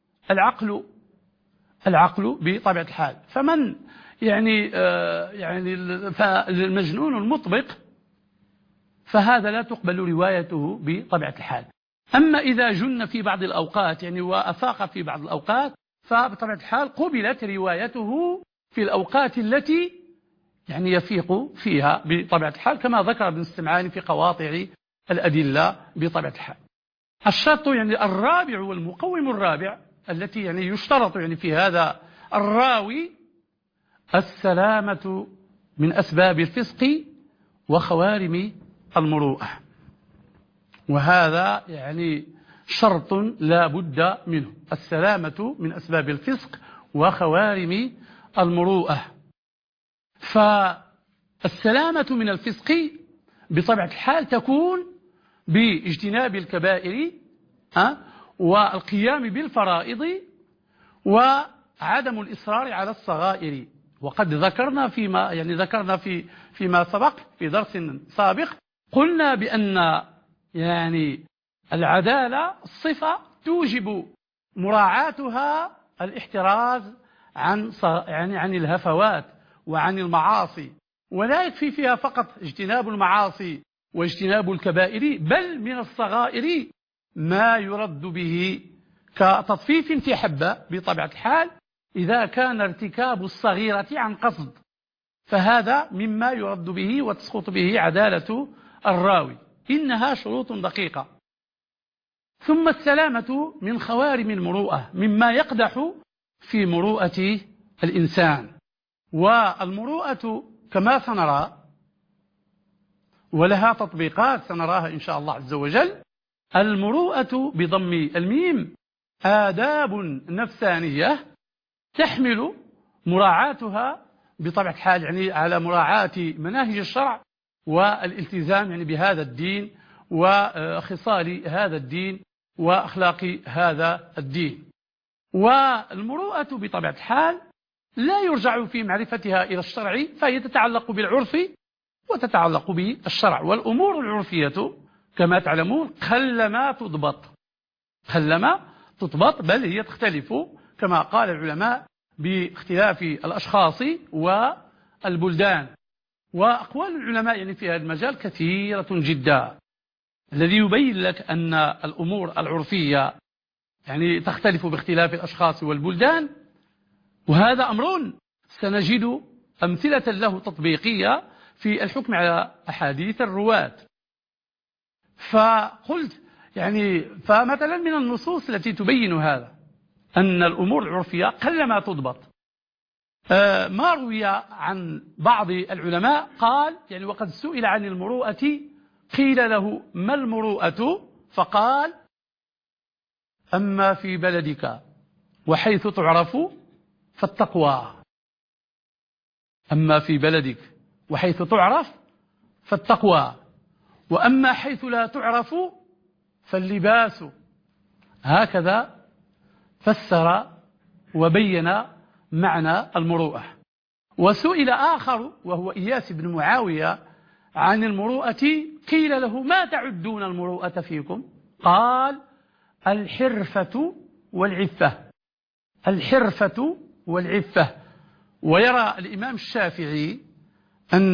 العقل بطبيعة الحال. فمن يعني فالمجنون المطبق فهذا لا تقبل روايته بطبيعة الحال. أما إذا جن في بعض الأوقات يعني وأفاق في بعض الأوقات فبطبيعة الحال قبلت روايته في الأوقات التي يعني يفيق فيها بطبيعة الحال، كما ذكر ابن السمعاني في قواطع الأدلة بطبيعة الحال. الشرط يعني الرابع والمقوم الرابع التي يعني يشترط يعني في هذا الراوي السلامة من أسباب الفسق وخوارم المروءة. وهذا يعني شرط لا بد منه، السلامة من أسباب الفسق وخوارم المروءة. فالسلامة من الفسق بطبيعة الحال تكون باجتناب الكبائر والقيام بالفرائض وعدم الإصرار على الصغائر. وقد ذكرنا فيما سبق في درس سابق قلنا بأن يعني العدالة صفة توجب مراعاتها الاحتراز عن الهفوات وعن المعاصي، ولا يكفي فيها فقط اجتناب المعاصي واجتناب الكبائر، بل من الصغائر ما يرد به كتطفيف في حبة بطبيعة الحال إذا كان ارتكاب الصغيرة عن قصد، فهذا مما يرد به وتسقط به عدالة الراوي. إنها شروط دقيقة. ثم السلامة من خوارم المروءة مما يقدح في مروءة الإنسان. والمروءة كما سنرى ولها تطبيقات سنراها إن شاء الله عز وجل، المروءة بضم الميم آداب نفسانية تحمل مراعاتها بطبيعة الحال يعني على مراعاة مناهج الشرع والالتزام يعني بهذا الدين وخصال هذا الدين وأخلاق هذا الدين. والمروءة بطبيعة الحال لا يرجع في معرفتها إلى الشرع، فهي تتعلق بالعرف وتتعلق بالشرع. والأمور العرفية كما تعلمون قلما تضبط بل هي تختلف كما قال العلماء باختلاف الأشخاص والبلدان. وأقوال العلماء يعني في هذا المجال كثيرة جدا، الذي يبين لك أن الأمور العرفية يعني تختلف باختلاف الأشخاص والبلدان. وهذا أمر سنجد أمثلة له تطبيقية في الحكم على أحاديث الرواة. فقلت يعني فمثلا من النصوص التي تبين هذا أن الأمور العرفية قلما تضبط. ما روي عن بعض العلماء قال يعني وقد سئل عن المروءة قيل له ما المروءة فقال أما في بلدك وحيث تعرف فالتقوى. أما في بلدك وحيث تعرف فالتقوى، وأما حيث لا تعرف فاللباس. هكذا فسر وبين معنى المروءة. وسئل آخر وهو إياس بن معاوية عن المروءة قيل له ما تعدون المروءة فيكم؟ قال الحرفة والعفة. الحرفة والعفة. ويرى الإمام الشافعي أن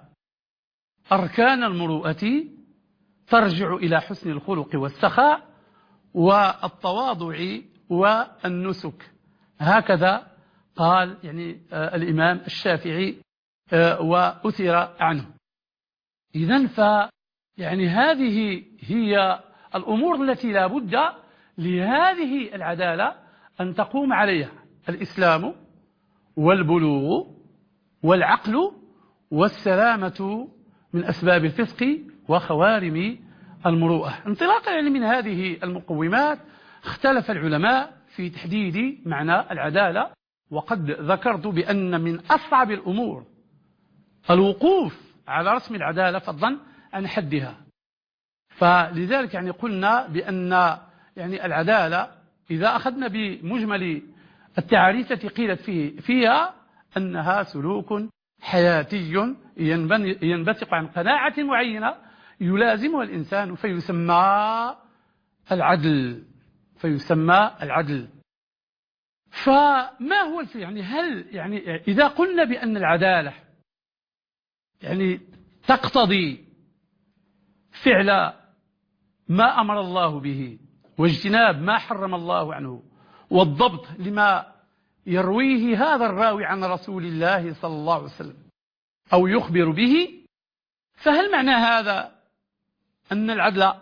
أركان المروءة ترجع إلى حسن الخلق والسخاء والتواضع والنسك. هكذا قال يعني الإمام الشافعي وأثر عنه. إذن يعني هذه هي الأمور التي لا بد لهذه العدالة أن تقوم عليها: الإسلام والبلوغ والعقل والسلامة من أسباب الفسق وخوارم المروءة. انطلاقا يعني من هذه المقومات اختلف العلماء في تحديد معنى العدالة، وقد ذكرت بأن من أصعب الأمور الوقوف على رسم العدالة فضلا عن حدها. فلذلك يعني قلنا بأن يعني العدالة إذا أخذنا بمجمل التعاريف التي قيلت فيها أنها سلوك حياتي ينبثق عن قناعة معينة يلازمها الإنسان فيسمى العدل. فما هو يعني هل يعني إذا قلنا بأن العدالة يعني تقتضي فعل ما أمر الله به واجتناب ما حرم الله عنه والضبط لما يرويه هذا الراوي عن رسول الله صلى الله عليه وسلم أو يخبر به، فهل معنى هذا أن العدل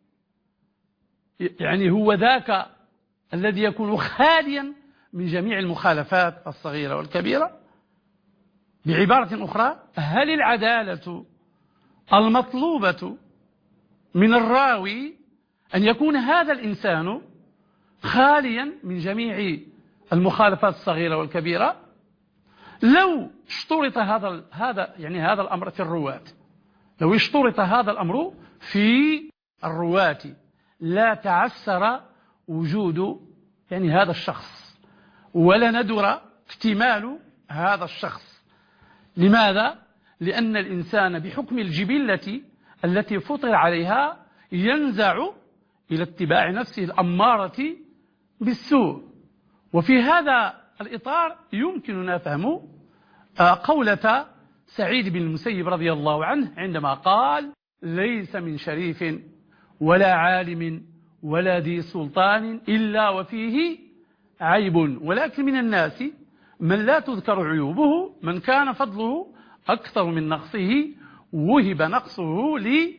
يعني هو ذاك الذي يكون خاليا من جميع المخالفات الصغيرة والكبيرة؟ بعبارة أخرى، هل العدالة المطلوبة من الراوي أن يكون هذا الإنسان خاليا من جميع المخالفات الصغيرة والكبيرة؟ لو اشترط هذا الأمر في الرواة، لو اشترط هذا الأمر في الرواة لا تعسر وجود يعني هذا الشخص ولا ندر اكتمال هذا الشخص. لماذا؟ لأن الإنسان بحكم الجبلة التي فطر عليها ينزع إلى اتباع نفسه الأمارة بالسوء. وفي هذا الإطار يمكننا فهم قولة سعيد بن المسيب رضي الله عنه عندما قال: ليس من شريف ولا عالم ولا ذي سلطان إلا وفيه عيب، ولكن من الناس من لا تذكر عيوبه، من كان فضله أكثر من نقصه وهب نقصه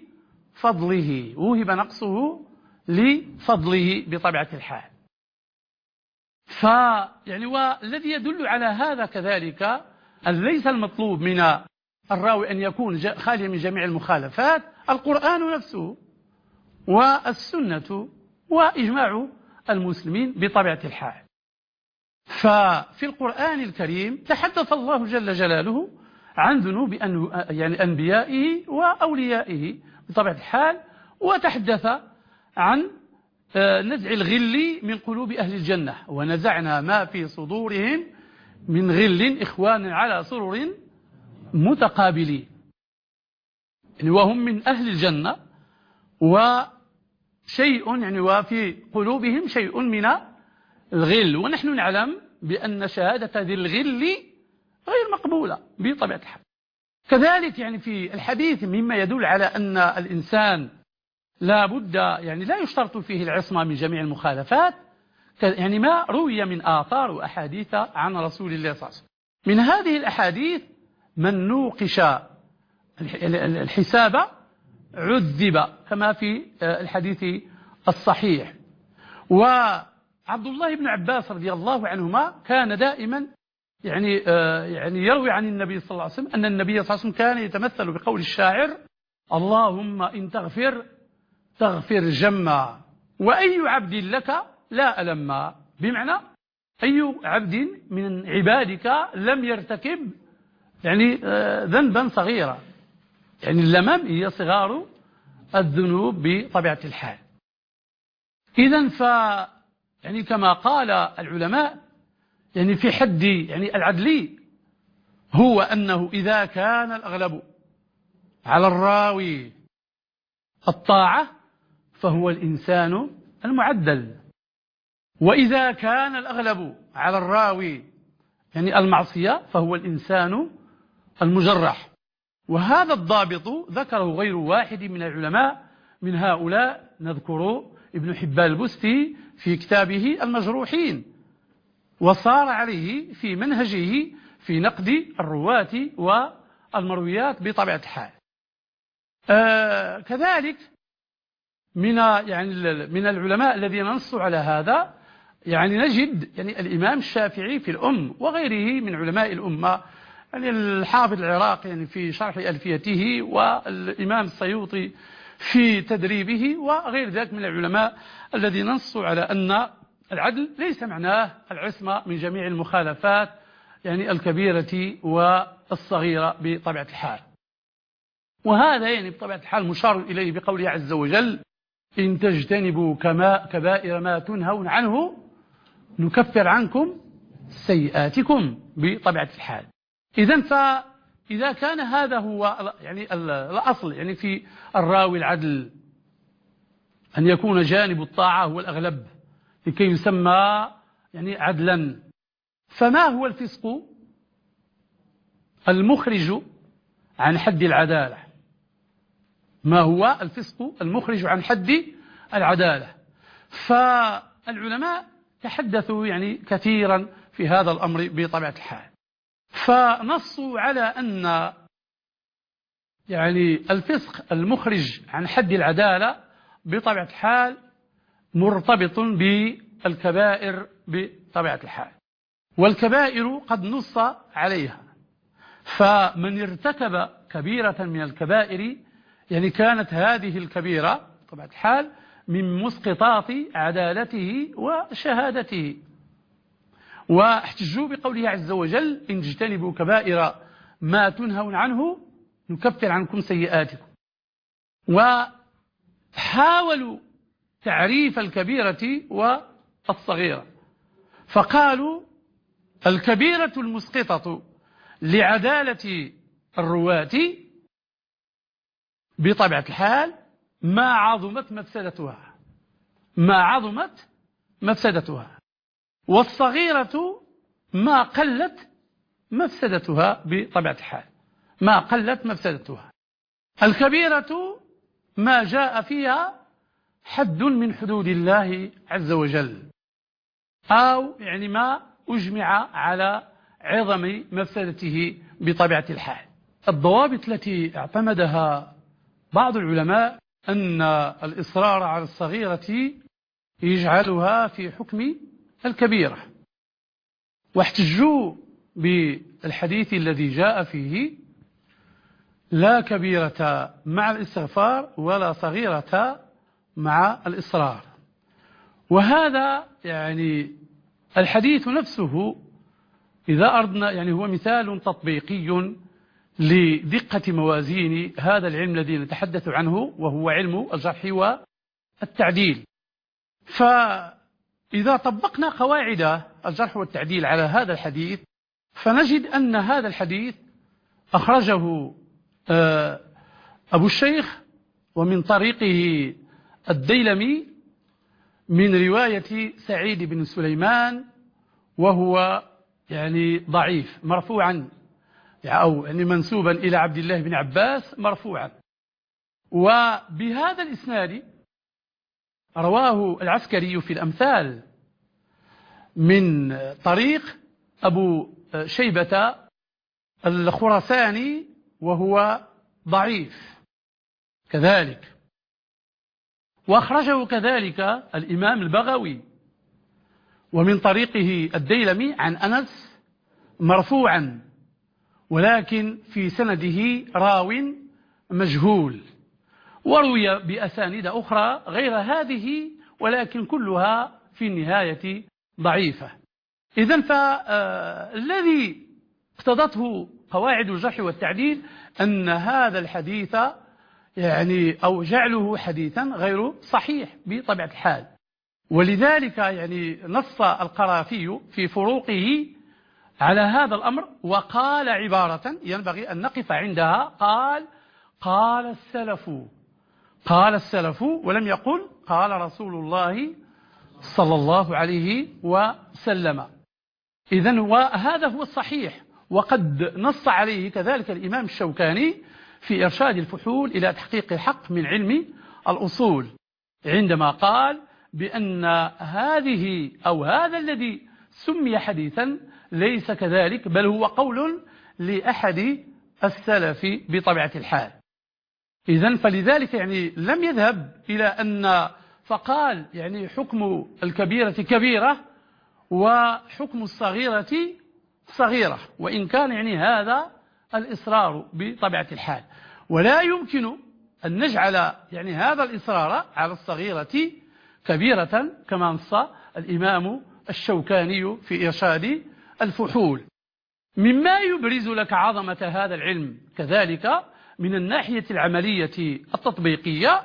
لفضله بطبيعة الحال. فيعني والذي يدل على هذا كذلك أن ليس المطلوب من الراوي أن يكون خاليا من جميع المخالفات، القرآن نفسه والسنة وإجماع المسلمين بطبيعة الحال. ففي القرآن الكريم تحدث الله جل جلاله عن ذنوب يعني أنبيائه وأوليائه بطبيعة الحال، وتحدث عن نزع الغل من قلوب أهل الجنة: ونزعنا ما في صدورهم من غل إخوانا على سرر متقابلين، يعني وهم من أهل الجنة وشيء يعني وفي قلوبهم شيء من الغل. ونحن نعلم بأن شهادة ذي الغل غير مقبولة بطبيعة الحال. كذلك يعني في الحديث مما يدل على أن الإنسان لا بد يعني لا يشترط فيه العصمة من جميع المخالفات، يعني ما روي من آثار وأحاديث عن رسول الله صلى الله عليه وسلم. من هذه الأحاديث من نوقش الحساب عذب، كما في الحديث الصحيح. وعبد الله بن عباس رضي الله عنهما كان دائما يعني يروي عن النبي صلى الله عليه وسلم أن النبي صلى الله عليه وسلم كان يتمثل بقول الشاعر: اللهم إن تغفر جما، وأي عبد لك لا ألما. بمعنى أي عبد من عبادك لم يرتكب ذنبا صغيرا. اللمم هي صغار الذنوب بطبيعة الحال. إذن كما قال العلماء في حد العدل هو أنه إذا كان الأغلب على الراوي الطاعة فهو الإنسان المعدل، وإذا كان الأغلب على الراوي المعصية فهو الإنسان المجرح. وهذا الضابط ذكره غير واحد من العلماء، من هؤلاء نذكر ابن حبان البستي في كتابه المجروحين، وصار عليه في منهجه في نقد الرواة والمرويات بطبيعة الحال. كذلك من العلماء الذين نصوا على هذا نجد الإمام الشافعي في الأم وغيره من علماء الأمة، الحافظ العراقي في شرح ألفيته، والإمام السيوطي في تدريبه، وغير ذلك من العلماء الذين نصوا على أن العدل ليس معناه العصمة من جميع المخالفات الكبيرة والصغيرة بطبيعة الحال. وهذا بطبيعة الحال مشار إليه بقوله عز وجل: إن تجتنبوا كبائر ما تنهون عنه نكفر عنكم سيئاتكم بطبيعة الحال. إذا كان هذا هو الأصل في الراوي العدل، أن يكون جانب الطاعة هو الأغلب لكي يسمى عدلا، فما هو الفسق المخرج عن حد العدالة؟ ما هو الفسق المخرج عن حد العدالة؟ فالعلماء تحدثوا كثيرا في هذا الأمر بطبيعة الحال، فنصوا على أن الفسق المخرج عن حد العدالة بطبيعة الحال مرتبط بالكبائر بطبيعة الحال، والكبائر قد نص عليها، فمن ارتكب كبيرة من الكبائر كانت هذه الكبيرة بطبيعة الحال من مسقطات عدالته وشهادته. واحتجوا بقوله عز وجل: إن اجتنبوا كبائر ما تنهون عنه نكفر عنكم سيئاتكم. وحاولوا تعريف الكبيرة والصغيرة، فقالوا: الكبيرة المسقطة لعدالة الرواة بطبيعة الحال ما عظمت مفسدتها، والصغيرة ما قلت مفسدتها بطبيعة الحال، ما قلت مفسدتها. الكبيرة ما جاء فيها حد من حدود الله عز وجل، أو ما أجمع على عظم مفسدته بطبيعة الحال. الضوابط التي اعتمدها بعض العلماء أن الإصرار على الصغيرة يجعلها في حكم الكبيرة، واحتجوا بالحديث الذي جاء فيه: لا كبيرة مع الاستغفار ولا صغيرة مع الإصرار. وهذا الحديث نفسه إذا أردنا هو مثال تطبيقي لدقة موازين هذا العلم الذي نتحدث عنه، وهو علم الجرح والتعديل. فإذا طبقنا قواعد الجرح والتعديل على هذا الحديث فنجد أن هذا الحديث أخرجه أبو الشيخ ومن طريقه الديلمي من رواية سعيد بن سليمان، وهو ضعيف مرفوعا أو منسوبا إلى عبد الله بن عباس مرفوعا. وبهذا الإسناد رواه العسكري في الأمثال من طريق أبو شيبة الخراساني وهو ضعيف كذلك. وأخرجه كذلك الإمام البغوي ومن طريقه الديلمي عن أنس مرفوعا، ولكن في سنده راو مجهول، وروي بأسانيد أخرى غير هذه ولكن كلها في النهاية ضعيفة. إذن فالذي اقتضته قواعد الجرح والتعديل أن هذا الحديث يعني أو جعله حديثا غير صحيح بطبيعة الحال، ولذلك يعني نص القرافي في فروقه على هذا الأمر وقال عبارة ينبغي أن نقف عندها، قال السلف ولم يقل قال رسول الله صلى الله عليه وسلم. إذن وهذا هو الصحيح، وقد نص عليه كذلك الإمام الشوكاني في إرشاد الفحول إلى تحقيق الحق من علم الأصول، عندما قال بأن هذه أو هذا الذي سمي حديثا ليس كذلك، بل هو قول لأحد السلف بطبيعة الحال. إذن فلذلك يعني لم يذهب إلى أن فقال يعني حكم الكبيرة كبيرة وحكم الصغيرة صغيرة، وإن كان يعني هذا الإصرار بطبيعة الحال، ولا يمكن أن نجعل يعني هذا الإصرار على الصغيرة كبيرة كما نص الإمام الشوكاني في إرشاد الفحول. مما يبرز لك عظمة هذا العلم كذلك من الناحية العملية التطبيقية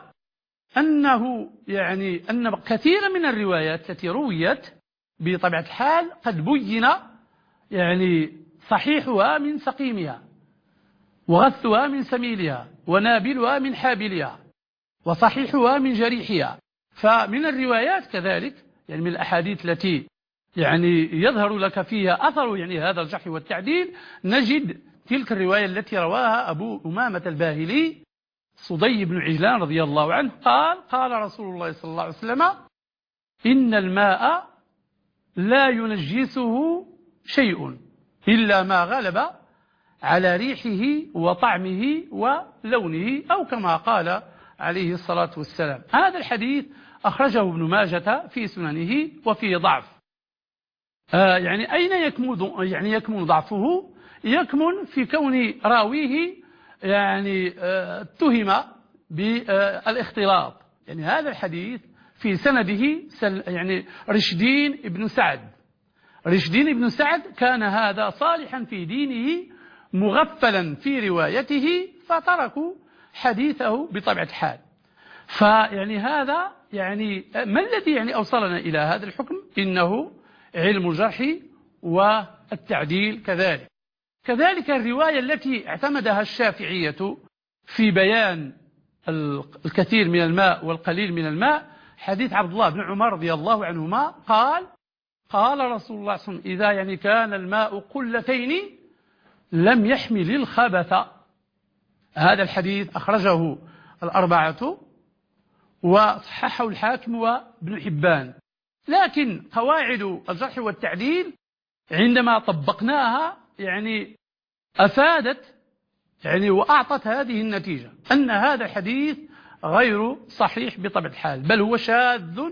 أن كثير من الروايات التي رويت بطبيعة الحال قد بين يعني صحيحها من سقيمها، وغثها من سميلها، ونابلها من حابلها، وصحيحها من جريحها. فمن الروايات كذلك يعني من الأحاديث التي يعني يظهر لك فيها أثر يعني هذا الجرح والتعديل، نجد تلك الرواية التي رواها أبو أمامة الباهلي صدي بن عجلان رضي الله عنه قال رسول الله صلى الله عليه وسلم إن الماء لا ينجسه شيء إلا ما غلب على ريحه وطعمه ولونه، أو كما قال عليه الصلاة والسلام. هذا الحديث أخرجه ابن ماجة في سننه وفيه ضعف. يعني أين يكمن ضعفه؟ يكمن في كون راويه يعني اتهم بالاختلاط. يعني هذا الحديث في سنده يعني رشدين بن سعد كان هذا صالحا في دينه مغفلا في روايته، فتركوا حديثه بطبيعة الحال. فيعني هذا يعني ما الذي يعني أوصلنا إلى هذا الحكم؟ إنه علم الجرح والتعديل. كذلك الرواية التي اعتمدها الشافعية في بيان الكثير من الماء والقليل من الماء، حديث عبد الله بن عمر رضي الله عنهما قال رسول الله صلى الله عليه وسلم إذا يعني كان الماء قلتين لم يحمل الخبث. هذا الحديث أخرجه الأربعة وصححه الحاكم وابن حبان. لكن قواعد الجرح والتعديل عندما طبقناها يعني أفادت يعني وأعطت هذه النتيجة، أن هذا الحديث غير صحيح بطبيعة الحال، بل هو شاذ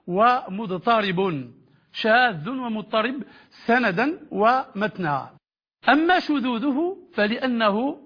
ومضطرب سندا ومتنا. أما شذوذه فلأنه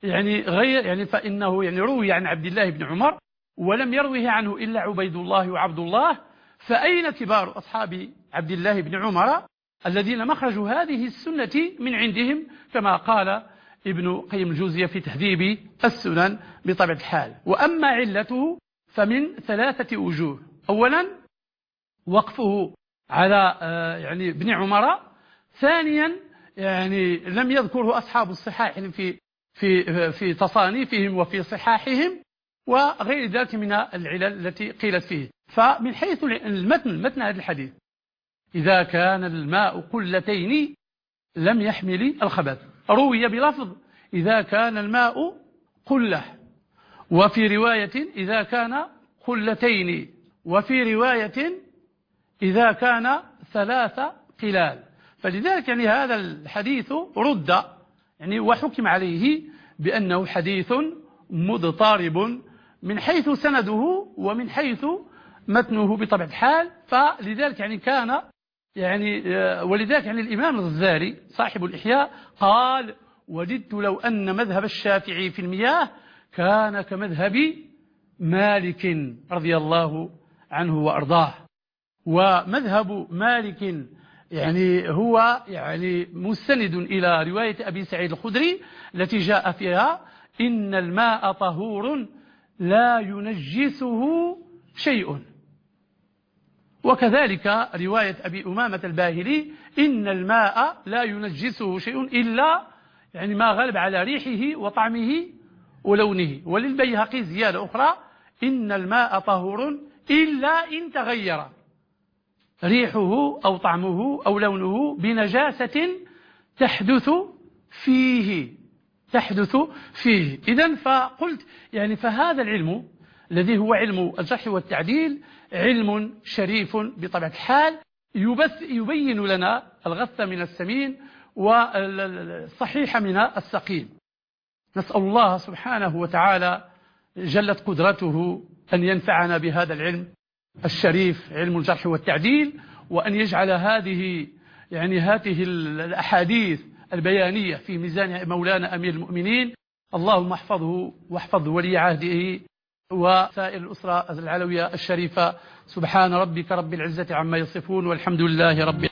فإنه روي عن عبد الله بن عمر ولم يروه عنه إلا عبيد الله وعبد الله، فأين كبار أصحاب عبد الله بن عمر الذين مخرجوا هذه السنة من عندهم، كما قال ابن قيم الجوزية في تهذيب السنن بطبيعة الحال. وأما علته فمن 3 وجوه. أولا وقفه على ابن عمر. ثانيا لم يذكره أصحاب الصحاح في تصانيفهم وفي صحاحهم، وغير ذلك من العلل التي قيلت فيه. فمن حيث المتن هذا الحديث إذا كان الماء قلتين لم يحمل الخبث، روي بلفظ إذا كان الماء قلة، وفي رواية إذا كان قلتين، وفي رواية إذا كان 3 قلال. فلذلك هذا الحديث رد يعني وحكم عليه بأنه حديث مضطرب من حيث سنده ومن حيث متنه بطبع الحال. فلذلك يعني كان ولذلك الإمام الغزالي صاحب الإحياء قال: وددت لو أن مذهب الشافعي في المياه كان كمذهب مالك رضي الله عنه وأرضاه. ومذهب مالك هو مستند إلى رواية أبي سعيد الخدري التي جاء فيها: إن الماء طهور لا ينجسه شيء. وكذلك رواية أبي أمامة الباهلي: إن الماء لا ينجسه شيء إلا ما غلب على ريحه وطعمه ولونه. وللبيهقي زيادة أخرى: إن الماء طهور إلا إن تغير ريحه أو طعمه أو لونه بنجاسة تحدث فيه. إذن فقلت فهذا العلم الذي هو علم الجرح والتعديل علم شريف بطبيعة الحال، يبين لنا الغث من السمين والصحيح من السقيم. نسأل الله سبحانه وتعالى جلت قدرته أن ينفعنا بهذا العلم الشريف علم الجرح والتعديل، وأن يجعل هذه الأحاديث البيانية في ميزان مولانا أمير المؤمنين. اللهم احفظه واحفظ ولي عهده وسائر الأسرة العلوية الشريفة. سبحان ربك رب العزة عما يصفون، والحمد لله رب العالمين.